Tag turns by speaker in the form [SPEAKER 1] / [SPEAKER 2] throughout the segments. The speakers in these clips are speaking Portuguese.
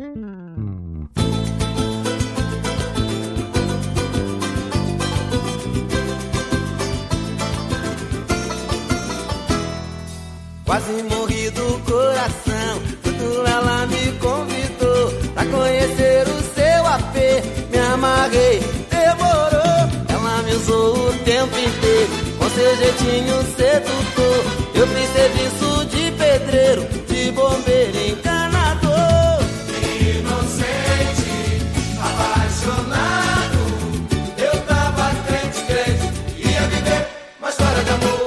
[SPEAKER 1] Quase morri do coração quando ela me convidou pra conhecer o seu AP. Me amarrei, demorou. Ela me usou o tempo inteiro com seu jeitinho sedutor. Eu fiz serviço de pedreiro, de bombeiro, encanador.
[SPEAKER 2] Inocente, apaixonado, eu tava crente, ia viver uma história de amor.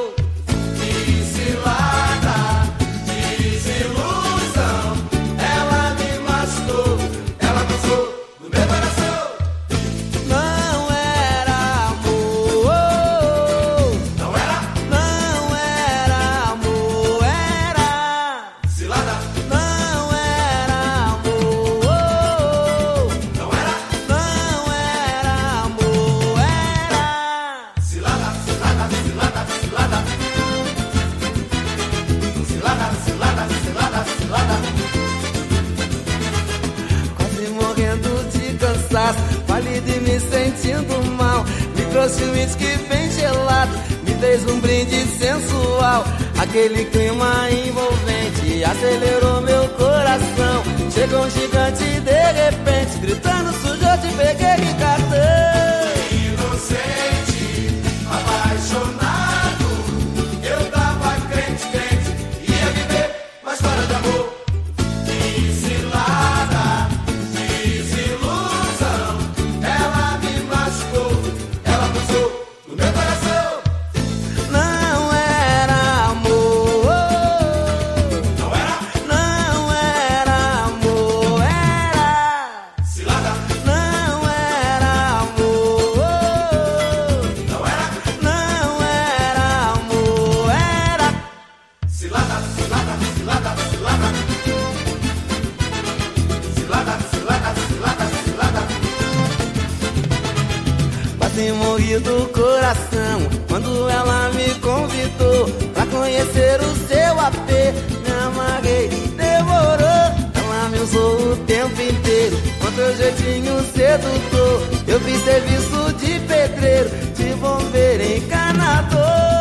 [SPEAKER 1] Pálido e me sentindo mal, me trouxe um uísque bem gelado, me fez um brinde sensual. Aquele clima envolvente acelerou meu coração. Chegou um gigante de repente, gritando: sujo, eu te peguei de cartão.
[SPEAKER 2] Inocente, apaixonado, eu tava crente, ia viver uma história de amor.
[SPEAKER 1] Quase morri do coração quando ela me convidou pra conhecer o seu AP. Me amarrei, demorou. Ela me usou o tempo inteiro com seu jeitinho sedutor. Eu fiz serviço de pedreiro, de bombeiro, encanador.